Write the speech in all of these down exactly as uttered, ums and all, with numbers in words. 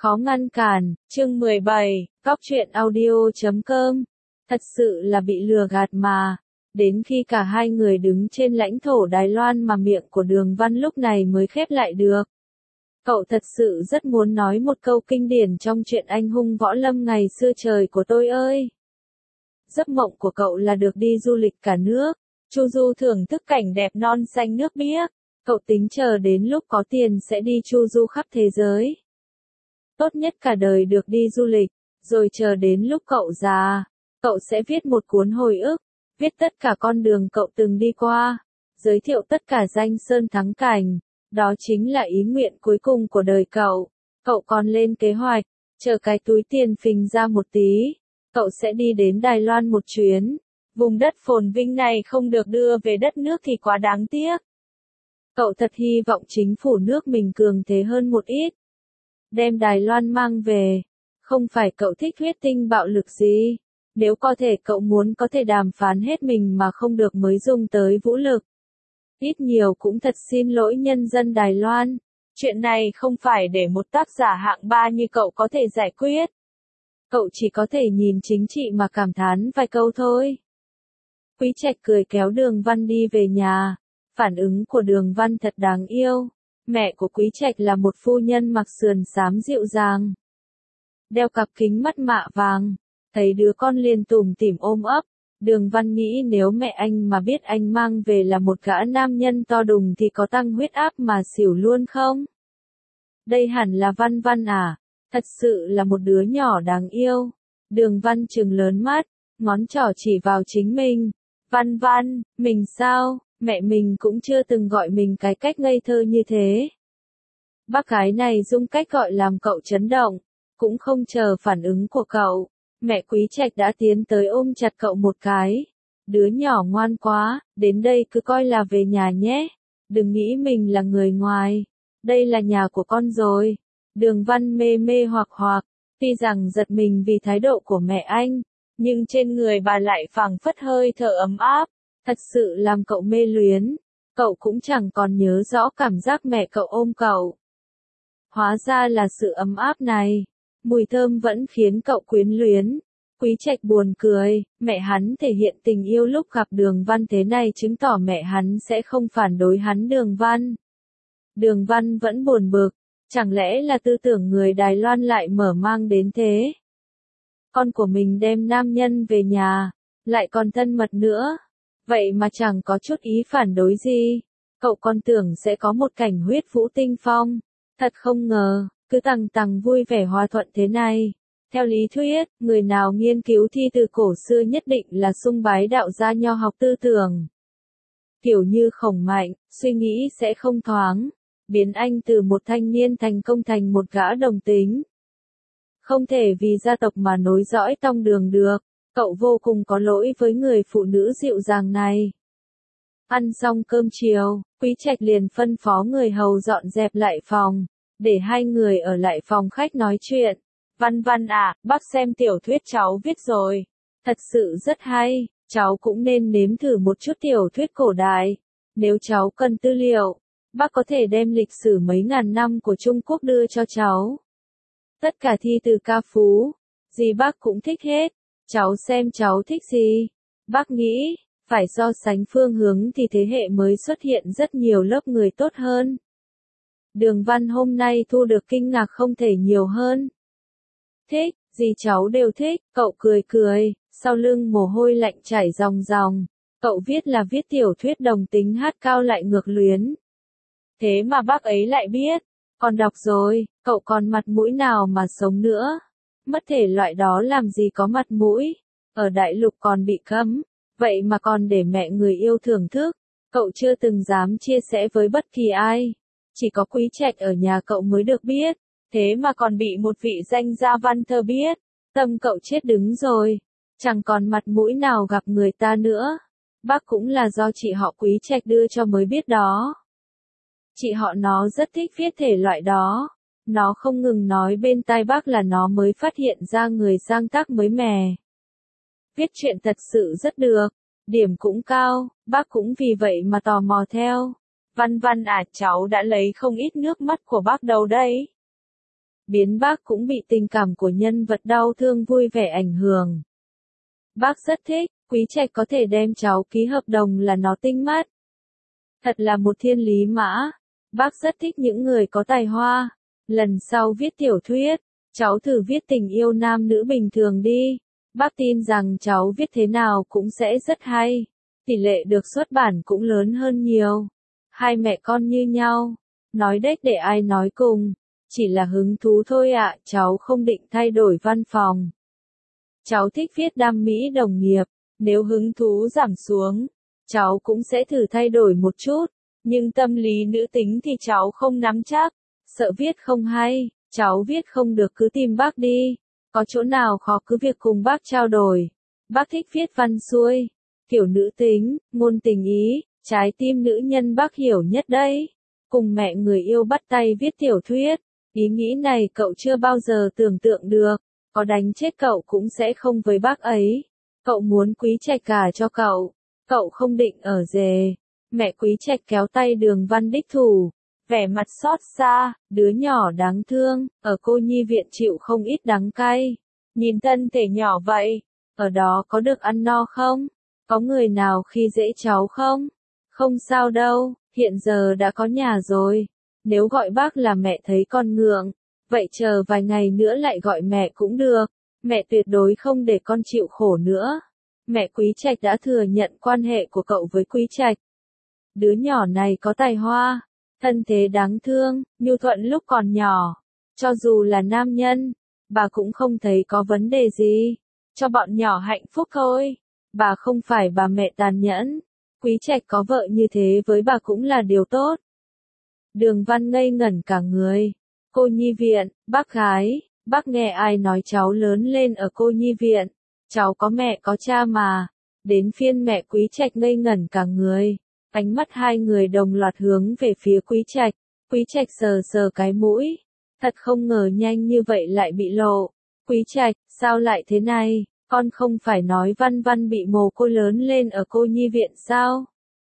Khó ngăn cản, chương mười bảy, góc truyện audio chấm com. Thật sự là bị lừa gạt mà. Đến khi cả hai người đứng trên lãnh thổ Đài Loan mà miệng của Đường Văn lúc này mới khép lại được. Cậu thật sự rất muốn nói một câu kinh điển trong truyện anh hùng võ lâm ngày xưa trời của tôi ơi. Giấc mộng của cậu là được đi du lịch cả nước, chu du thưởng thức cảnh đẹp non xanh nước biếc. Cậu tính chờ đến lúc có tiền sẽ đi chu du khắp thế giới. Tốt nhất cả đời được đi du lịch, rồi chờ đến lúc cậu già, cậu sẽ viết một cuốn hồi ức, viết tất cả con đường cậu từng đi qua, giới thiệu tất cả danh sơn thắng cảnh, đó chính là ý nguyện cuối cùng của đời cậu. Cậu còn lên kế hoạch, chờ cái túi tiền phình ra một tí, cậu sẽ đi đến Đài Loan một chuyến. Vùng đất phồn vinh này không được đưa về đất nước thì quá đáng tiếc. Cậu thật hy vọng chính phủ nước mình cường thế hơn một ít. Đem Đài Loan mang về. Không phải cậu thích huyết tinh bạo lực gì. Nếu có thể cậu muốn có thể đàm phán hết mình mà không được mới dùng tới vũ lực. Ít nhiều cũng thật xin lỗi nhân dân Đài Loan. Chuyện này không phải để một tác giả hạng ba như cậu có thể giải quyết. Cậu chỉ có thể nhìn chính trị mà cảm thán vài câu thôi. Quý Trạch cười kéo Đường Văn đi về nhà. Phản ứng của Đường Văn thật đáng yêu. Mẹ của Quý Trạch là một phu nhân mặc sườn xám dịu dàng. Đeo cặp kính mắt mạ vàng. Thấy đứa con liền tủm tỉm ôm ấp. Đường Văn nghĩ nếu mẹ anh mà biết anh mang về là một gã nam nhân to đùng thì có tăng huyết áp mà xỉu luôn không? Đây hẳn là Văn Văn à? Thật sự là một đứa nhỏ đáng yêu. Đường Văn trừng lớn mắt, ngón trỏ chỉ vào chính mình. Văn Văn, mình sao? Mẹ mình cũng chưa từng gọi mình cái cách ngây thơ như thế. Bác gái này dung cách gọi làm cậu chấn động, cũng không chờ phản ứng của cậu. Mẹ Quý Trạch đã tiến tới ôm chặt cậu một cái. Đứa nhỏ ngoan quá, đến đây cứ coi là về nhà nhé. Đừng nghĩ mình là người ngoài. Đây là nhà của con rồi. Đường Văn mê mê hoặc hoặc, tuy rằng giật mình vì thái độ của mẹ anh, nhưng trên người bà lại phảng phất hơi thở ấm áp. Thật sự làm cậu mê luyến. Cậu cũng chẳng còn nhớ rõ cảm giác mẹ cậu ôm cậu. Hóa ra là sự ấm áp này. Mùi thơm vẫn khiến cậu quyến luyến. Quý Trạch buồn cười. Mẹ hắn thể hiện tình yêu lúc gặp Đường Văn thế này chứng tỏ mẹ hắn sẽ không phản đối hắn Đường Văn. Đường Văn vẫn buồn bực. Chẳng lẽ là tư tưởng người Đài Loan lại mở mang đến thế? Con của mình đem nam nhân về nhà. Lại còn thân mật nữa. Vậy mà chẳng có chút ý phản đối gì. Cậu còn tưởng sẽ có một cảnh huyết vũ tinh phong. Thật không ngờ, cứ tằng tằng vui vẻ hòa thuận thế này. Theo lý thuyết, người nào nghiên cứu thi từ cổ xưa nhất định là sung bái đạo gia nho học tư tưởng. Kiểu như Khổng Mạnh, suy nghĩ sẽ không thoáng. Biến anh từ một thanh niên thành công thành một gã đồng tính. Không thể vì gia tộc mà nối dõi tông đường được. Cậu vô cùng có lỗi với người phụ nữ dịu dàng này. Ăn xong cơm chiều, Quý Trạch liền phân phó người hầu dọn dẹp lại phòng, để hai người ở lại phòng khách nói chuyện. Văn Văn à, bác xem tiểu thuyết cháu viết rồi. Thật sự rất hay, cháu cũng nên nếm thử một chút tiểu thuyết cổ đại. Nếu cháu cần tư liệu, bác có thể đem lịch sử mấy ngàn năm của Trung Quốc đưa cho cháu. Tất cả thi từ ca phú, gì bác cũng thích hết. Cháu xem cháu thích gì? Bác nghĩ, phải so sánh phương hướng thì thế hệ mới xuất hiện rất nhiều lớp người tốt hơn. Đường Văn hôm nay thu được kinh ngạc không thể nhiều hơn. Thích, gì cháu đều thích, cậu cười cười, sau lưng mồ hôi lạnh chảy ròng ròng. Cậu viết là viết tiểu thuyết đồng tính hát cao lại ngược luyến. Thế mà bác ấy lại biết, còn đọc rồi, cậu còn mặt mũi nào mà sống nữa. Mất thể loại đó làm gì có mặt mũi, ở đại lục còn bị cấm, vậy mà còn để mẹ người yêu thưởng thức, cậu chưa từng dám chia sẻ với bất kỳ ai, chỉ có Quý Trạch ở nhà cậu mới được biết, thế mà còn bị một vị danh gia văn thơ biết, tâm cậu chết đứng rồi, chẳng còn mặt mũi nào gặp người ta nữa, bác cũng là do chị họ Quý Trạch đưa cho mới biết đó. Chị họ nó rất thích viết thể loại đó. Nó không ngừng nói bên tai bác là nó mới phát hiện ra người sáng tác mới mẻ. Viết chuyện thật sự rất được, điểm cũng cao, bác cũng vì vậy mà tò mò theo. Văn Văn à, cháu đã lấy không ít nước mắt của bác đâu đấy. biến bác cũng bị tình cảm của nhân vật đau thương vui vẻ ảnh hưởng. Bác rất thích, Quý Trạch có thể đem cháu ký hợp đồng là nó tinh mắt. Thật là một thiên lý mã. Bác rất thích những người có tài hoa. Lần sau viết tiểu thuyết, cháu thử viết tình yêu nam nữ bình thường đi. Bác tin rằng cháu viết thế nào cũng sẽ rất hay. Tỷ lệ được xuất bản cũng lớn hơn nhiều. Hai mẹ con như nhau. Nói đếch để ai nói cùng. Chỉ là hứng thú thôi ạ, cháu không định thay đổi văn phòng. Cháu thích viết đam mỹ đồng nghiệp. Nếu hứng thú giảm xuống, cháu cũng sẽ thử thay đổi một chút. Nhưng tâm lý nữ tính thì cháu không nắm chắc. Sợ viết không hay, cháu viết không được cứ tìm bác đi. Có chỗ nào khó cứ việc cùng bác trao đổi. Bác thích viết văn xuôi, kiểu nữ tính, ngôn tình ý, trái tim nữ nhân bác hiểu nhất đấy. Cùng mẹ người yêu bắt tay viết tiểu thuyết. Ý nghĩ này cậu chưa bao giờ tưởng tượng được. Có đánh chết cậu cũng sẽ không với bác ấy. Cậu muốn Quý Trạch gả cho cậu. Cậu không định ở rể. Mẹ Quý Trạch kéo tay Đường Văn đích thủ. Vẻ mặt xót xa, đứa nhỏ đáng thương, ở cô nhi viện chịu không ít đắng cay. Nhìn thân thể nhỏ vậy, ở đó có được ăn no không? Có người nào khi dễ cháu không? Không sao đâu, hiện giờ đã có nhà rồi. Nếu gọi bác là mẹ thấy con ngượng, vậy chờ vài ngày nữa lại gọi mẹ cũng được. Mẹ tuyệt đối không để con chịu khổ nữa. Mẹ Quý Trạch đã thừa nhận quan hệ của cậu với Quý Trạch. Đứa nhỏ này có tài hoa, thân thế đáng thương, nhu thuận lúc còn nhỏ. Cho dù là nam nhân, bà cũng không thấy có vấn đề gì. Cho bọn nhỏ hạnh phúc thôi. Bà không phải bà mẹ tàn nhẫn. Quý Trạch có vợ như thế với bà cũng là điều tốt. Đường Văn ngây ngẩn cả người. Cô nhi viện, bác gái, bác nghe ai nói cháu lớn lên ở cô nhi viện. Cháu có mẹ có cha mà. Đến phiên mẹ Quý Trạch ngây ngẩn cả người. Ánh mắt hai người đồng loạt hướng về phía Quý Trạch. Quý Trạch sờ sờ cái mũi. Thật không ngờ nhanh như vậy lại bị lộ. Quý Trạch, sao lại thế này? Con không phải nói Văn Văn bị mồ côi lớn lên ở cô nhi viện sao?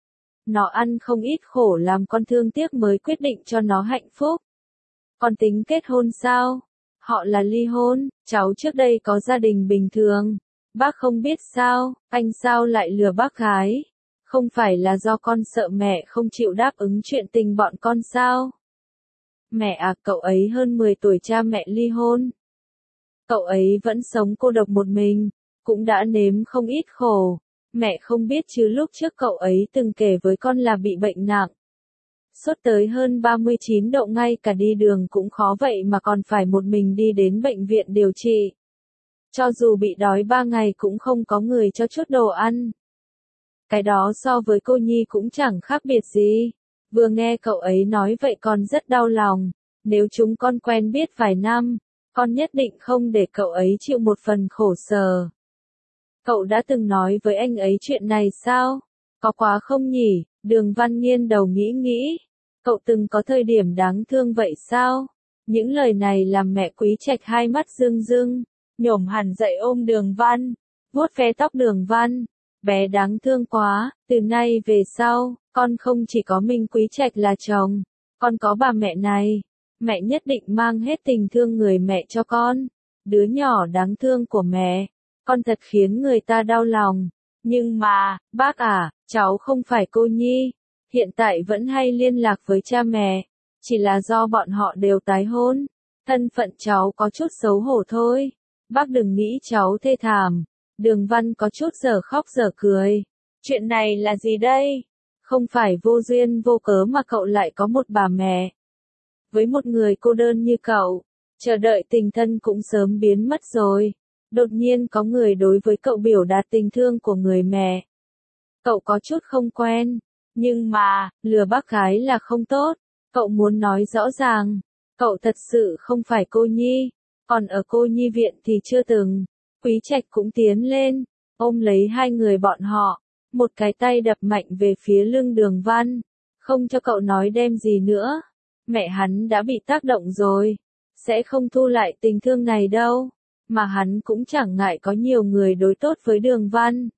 Nó ăn không ít khổ làm con thương tiếc mới quyết định cho nó hạnh phúc. Con tính kết hôn sao? Họ là ly hôn, cháu trước đây có gia đình bình thường. Bác không biết sao, anh sao lại lừa bác gái? Không phải là do con sợ mẹ không chịu đáp ứng chuyện tình bọn con sao? Mẹ à, cậu ấy hơn mười tuổi cha mẹ ly hôn. Cậu ấy vẫn sống cô độc một mình, cũng đã nếm không ít khổ. Mẹ không biết chứ lúc trước cậu ấy từng kể với con là bị bệnh nặng. Sốt tới hơn ba mươi chín độ ngay cả đi đường cũng khó vậy mà còn phải một mình đi đến bệnh viện điều trị. Cho dù bị đói ba ngày cũng không có người cho chút đồ ăn. Cái đó so với cô Nhi cũng chẳng khác biệt gì. Vừa nghe cậu ấy nói vậy con rất đau lòng. Nếu chúng con quen biết vài năm, con nhất định không để cậu ấy chịu một phần khổ sở. Cậu đã từng nói với anh ấy chuyện này sao? Có quá không nhỉ? Đường Văn nghiêng đầu nghĩ nghĩ. Cậu từng có thời điểm đáng thương vậy sao? Những lời này làm mẹ Quý Trạch hai mắt rưng rưng, nhổm hẳn dậy ôm Đường Văn, vuốt ve tóc Đường Văn. Bé đáng thương quá, từ nay về sau, con không chỉ có mình Quý Trạch là chồng, con có bà mẹ này. Mẹ nhất định mang hết tình thương người mẹ cho con. Đứa nhỏ đáng thương của mẹ, con thật khiến người ta đau lòng. Nhưng mà, bác à, cháu không phải cô Nhi, hiện tại vẫn hay liên lạc với cha mẹ, chỉ là do bọn họ đều tái hôn. Thân phận cháu có chút xấu hổ thôi. Bác đừng nghĩ cháu thê thảm. Đường Văn có chút giờ khóc giờ cười. Chuyện này là gì đây? Không phải vô duyên vô cớ mà cậu lại có một bà mẹ. Với một người cô đơn như cậu, chờ đợi tình thân cũng sớm biến mất rồi. Đột nhiên có người đối với cậu biểu đạt tình thương của người mẹ. Cậu có chút không quen. Nhưng mà, lừa bác gái là không tốt. Cậu muốn nói rõ ràng. Cậu thật sự không phải cô Nhi. Còn ở cô Nhi viện thì chưa từng. Quý Trạch cũng tiến lên, ôm lấy hai người bọn họ. Một cái tay đập mạnh về phía lưng Đường Văn. Không cho cậu nói đem gì nữa. Mẹ hắn đã bị tác động rồi. Sẽ không thu lại tình thương này đâu. Mà hắn cũng chẳng ngại có nhiều người đối tốt với Đường Văn.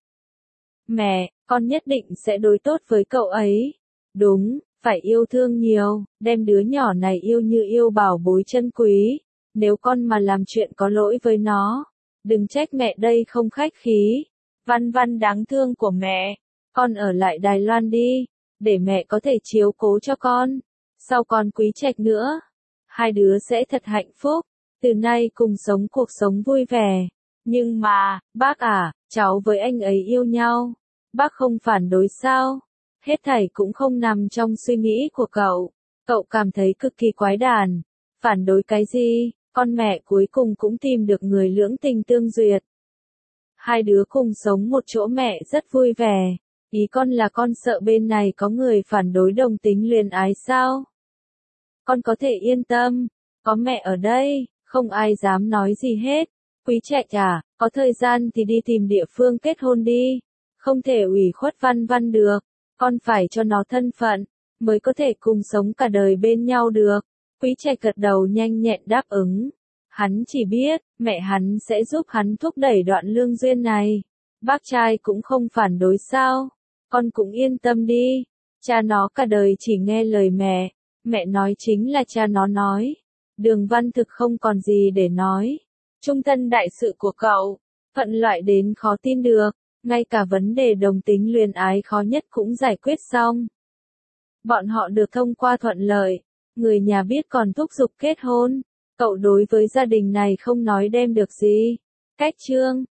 Mẹ, con nhất định sẽ đối tốt với cậu ấy. Đúng, phải yêu thương nhiều, đem đứa nhỏ này yêu như yêu bảo bối chân quý. Nếu con mà làm chuyện có lỗi với nó, đừng trách mẹ đây không khách khí. Văn Văn đáng thương của mẹ, con ở lại Đài Loan đi, để mẹ có thể chiếu cố cho con. Sau con Quý Trạch nữa, hai đứa sẽ thật hạnh phúc, từ nay cùng sống cuộc sống vui vẻ. Nhưng mà, bác à, cháu với anh ấy yêu nhau, bác không phản đối sao? Hết thảy cũng không nằm trong suy nghĩ của cậu, cậu cảm thấy cực kỳ quái đản. Phản đối cái gì, con mẹ cuối cùng cũng tìm được người lưỡng tình tương duyệt. Hai đứa cùng sống một chỗ mẹ rất vui vẻ, ý con là con sợ bên này có người phản đối đồng tính luyến ái sao? Con có thể yên tâm, có mẹ ở đây, không ai dám nói gì hết. Quý Trạch à, có thời gian thì đi tìm địa phương kết hôn đi, không thể ủy khuất Văn Văn được, con phải cho nó thân phận, mới có thể cùng sống cả đời bên nhau được. Quý Trạch gật đầu nhanh nhẹn đáp ứng. Hắn chỉ biết, mẹ hắn sẽ giúp hắn thúc đẩy đoạn lương duyên này. Bác trai cũng không phản đối sao? Con cũng yên tâm đi. Cha nó cả đời chỉ nghe lời mẹ. Mẹ nói chính là cha nó nói. Đường Văn thực không còn gì để nói. Trung thân đại sự của cậu, thuận lợi đến khó tin được. Ngay cả vấn đề đồng tính luyến ái khó nhất cũng giải quyết xong. Bọn họ được thông qua thuận lợi. Người nhà biết còn thúc giục kết hôn. Cậu đối với gia đình này không nói đem được gì. Cách chương